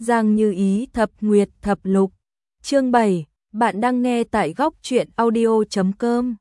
Giang Như Ý thập nguyệt thập lục. Chương 7, bạn đang nghe tại góc truyện audio.com.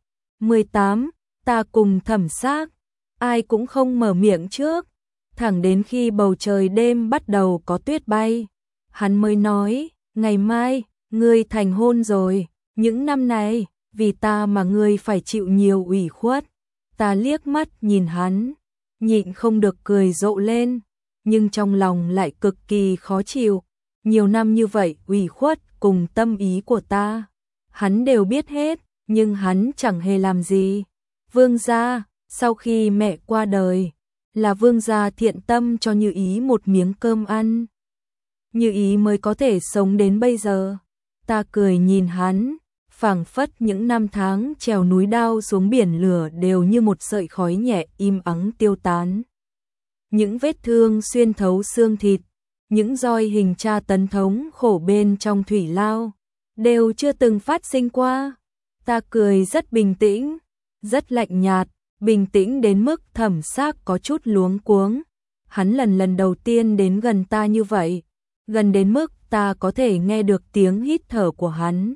18, ta cùng Thẩm Xác. Ai cũng không mở miệng trước, thẳng đến khi bầu trời đêm bắt đầu có tuyết bay, hắn mới nói, ngày mai, ngươi thành hôn rồi, những năm này, vì ta mà ngươi phải chịu nhiều ủy khuất. Ta liếc mắt nhìn hắn, nhịn không được cười rộ lên, nhưng trong lòng lại cực kỳ khó chịu. Nhiều năm như vậy ủy khuất cùng tâm ý của ta, hắn đều biết hết, nhưng hắn chẳng hề làm gì. Vương gia, sau khi mẹ qua đời, là vương gia thiện tâm cho Như Ý một miếng cơm ăn. Như Ý mới có thể sống đến bây giờ. Ta cười nhìn hắn, phảng phất những năm tháng trèo núi đao xuống biển lửa đều như một sợi khói nhẹ im ắng tiêu tán. Những vết thương xuyên thấu xương thịt, những roi hình tra tấn thống khổ bên trong thủy lao, đều chưa từng phát sinh qua. Ta cười rất bình tĩnh, rất lạnh nhạt, bình tĩnh đến mức Thẩm Xác có chút luống cuống. Hắn lần đầu tiên đến gần ta như vậy, gần đến mức ta có thể nghe được tiếng hít thở của hắn.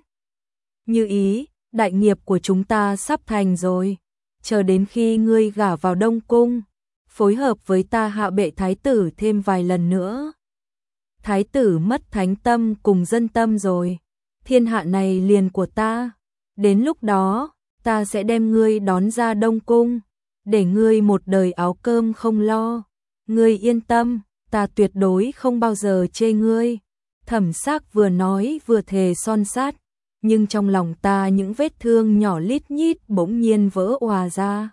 Như Ý, đại nghiệp của chúng ta sắp thành rồi, chờ đến khi ngươi gả vào Đông Cung, phối hợp với ta hạ bệ thái tử thêm vài lần nữa. Thái tử mất thánh tâm cùng dân tâm rồi, thiên hạ này liền của ta, đến lúc đó, ta sẽ đem ngươi đón ra Đông Cung, để ngươi một đời áo cơm không lo. Ngươi yên tâm, ta tuyệt đối không bao giờ chê ngươi. Thẩm Xác vừa nói vừa thề son sát, nhưng trong lòng ta những vết thương nhỏ lít nhít bỗng nhiên vỡ òa ra.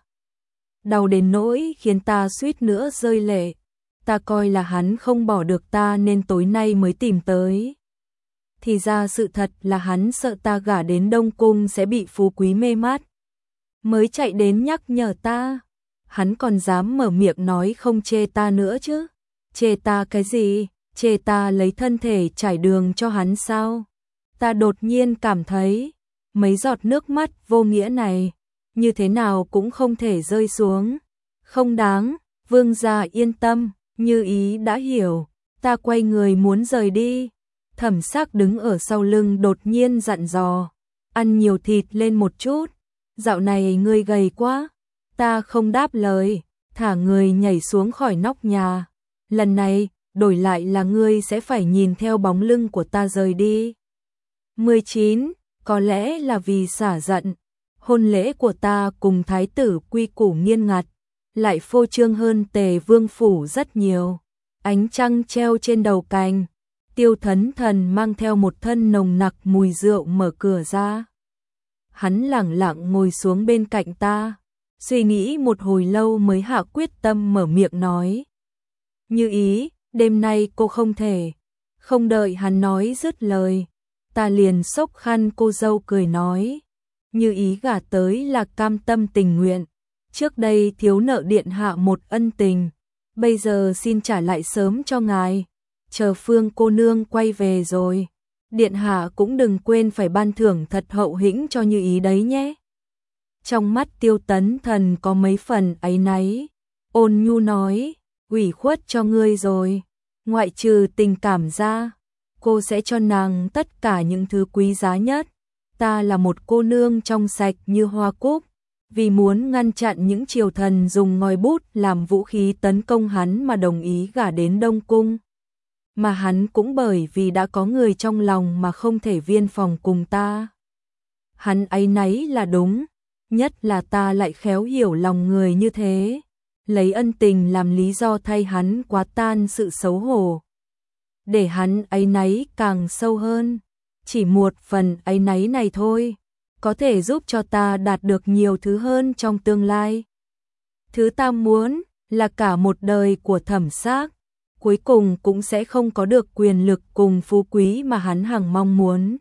Đau đến nỗi khiến ta suýt nữa rơi lệ. Ta coi là hắn không bỏ được ta nên tối nay mới tìm tới. Thì ra sự thật là hắn sợ ta gả đến Đông Cung sẽ bị phú quý mê mát, mới chạy đến nhắc nhở ta. Hắn còn dám mở miệng nói không chê ta nữa chứ. Chê ta cái gì? Chê ta lấy thân thể trải đường cho hắn sao? Ta đột nhiên cảm thấy mấy giọt nước mắt vô nghĩa này như thế nào cũng không thể rơi xuống. Không đáng, vương gia yên tâm, Như Ý đã hiểu. Ta quay người muốn rời đi. Thẩm Xác đứng ở sau lưng đột nhiên dặn dò, ăn nhiều thịt lên một chút, dạo này ngươi gầy quá. Ta không đáp lời, thả người nhảy xuống khỏi nóc nhà. Lần này, đổi lại là ngươi sẽ phải nhìn theo bóng lưng của ta rời đi. 19. Có lẽ là vì xả giận, hôn lễ của ta cùng thái tử quy củ nghiêm ngặt, lại phô trương hơn Tề Vương phủ rất nhiều. Ánh trăng treo trên đầu cành, Tiêu Thấn Thần mang theo một thân nồng nặc mùi rượu mở cửa ra. Hắn lẳng lặng ngồi xuống bên cạnh ta, suy nghĩ một hồi lâu mới hạ quyết tâm mở miệng nói. Như Ý, đêm nay cô không thể. Không đợi hắn nói dứt lời, ta liền xốc khăn cô dâu cười nói. Như Ý gả tới là cam tâm tình nguyện. Trước đây thiếu nợ điện hạ một ân tình, bây giờ xin trả lại sớm cho ngài. Chờ Phương cô nương quay về rồi, điện hạ cũng đừng quên phải ban thưởng thật hậu hĩnh cho Như Ý đấy nhé. Trong mắt Tiêu Tấn Thần có mấy phần áy náy, ôn nhu nói, ủy khuất cho ngươi rồi, ngoại trừ tình cảm ra, cô sẽ cho nàng tất cả những thứ quý giá nhất. Ta là một cô nương trong sạch như hoa cúc, vì muốn ngăn chặn những triều thần dùng ngòi bút làm vũ khí tấn công hắn mà đồng ý gả đến Đông Cung. Mà hắn cũng bởi vì đã có người trong lòng mà không thể viên phòng cùng ta. Hắn áy náy là đúng, nhất là ta lại khéo hiểu lòng người như thế, lấy ân tình làm lý do thay hắn quá tan sự xấu hổ, để hắn áy náy càng sâu hơn. Chỉ một phần áy náy này thôi, có thể giúp cho ta đạt được nhiều thứ hơn trong tương lai. Thứ ta muốn là cả một đời của Thẩm Xác, cuối cùng cũng sẽ không có được quyền lực cùng phú quý mà hắn hằng mong muốn.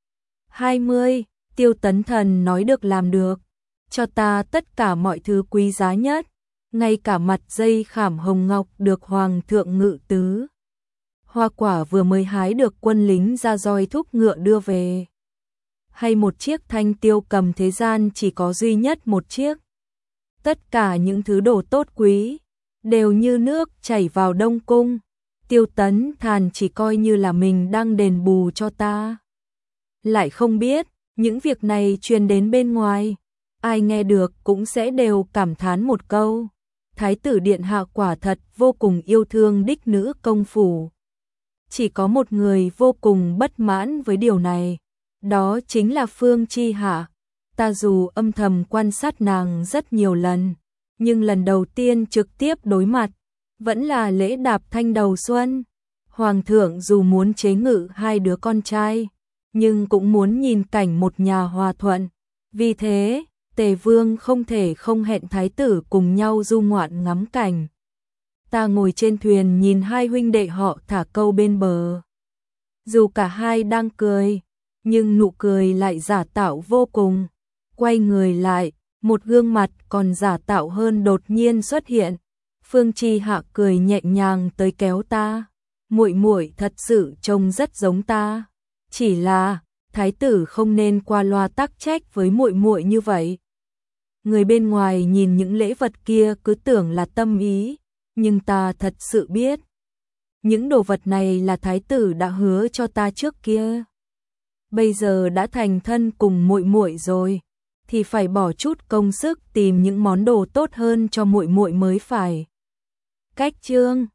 20. Tiêu Tấn Thần nói được làm được, cho ta tất cả mọi thứ quý giá nhất, ngay cả mặt dây khảm hồng ngọc được hoàng thượng ngự tứ. Hoa quả vừa mới hái được quân lính ra roi thúc ngựa đưa về. Hay một chiếc thanh tiêu cầm thế gian chỉ có duy nhất một chiếc. Tất cả những thứ đồ tốt quý đều như nước chảy vào Đông Cung. Tiêu Tấn Thàn chỉ coi như là mình đang đền bù cho ta. Lại không biết, những việc này truyền đến bên ngoài, ai nghe được cũng sẽ đều cảm thán một câu. Thái tử điện hạ quả thật vô cùng yêu thương đích nữ công phủ. Chỉ có một người vô cùng bất mãn với điều này, đó chính là Phương Chi Hạ. Ta dù âm thầm quan sát nàng rất nhiều lần, nhưng lần đầu tiên trực tiếp đối mặt, vẫn là lễ đạp thanh đầu xuân. Hoàng thượng dù muốn chế ngự hai đứa con trai, nhưng cũng muốn nhìn cảnh một nhà hòa thuận. Vì thế, Tề Vương không thể không hẹn thái tử cùng nhau du ngoạn ngắm cảnh. Ta ngồi trên thuyền nhìn hai huynh đệ họ thả câu bên bờ. Dù cả hai đang cười, nhưng nụ cười lại giả tạo vô cùng. Quay người lại, một gương mặt còn giả tạo hơn đột nhiên xuất hiện. Phương Chi Hạ cười nhẹ nhàng tới kéo ta. Muội muội thật sự trông rất giống ta. Chỉ là, thái tử không nên qua loa tắc trách với muội muội như vậy. Người bên ngoài nhìn những lễ vật kia cứ tưởng là tâm ý, nhưng ta thật sự biết. Những đồ vật này là thái tử đã hứa cho ta trước kia. Bây giờ đã thành thân cùng muội muội rồi, thì phải bỏ chút công sức tìm những món đồ tốt hơn cho muội muội mới phải. Cách chương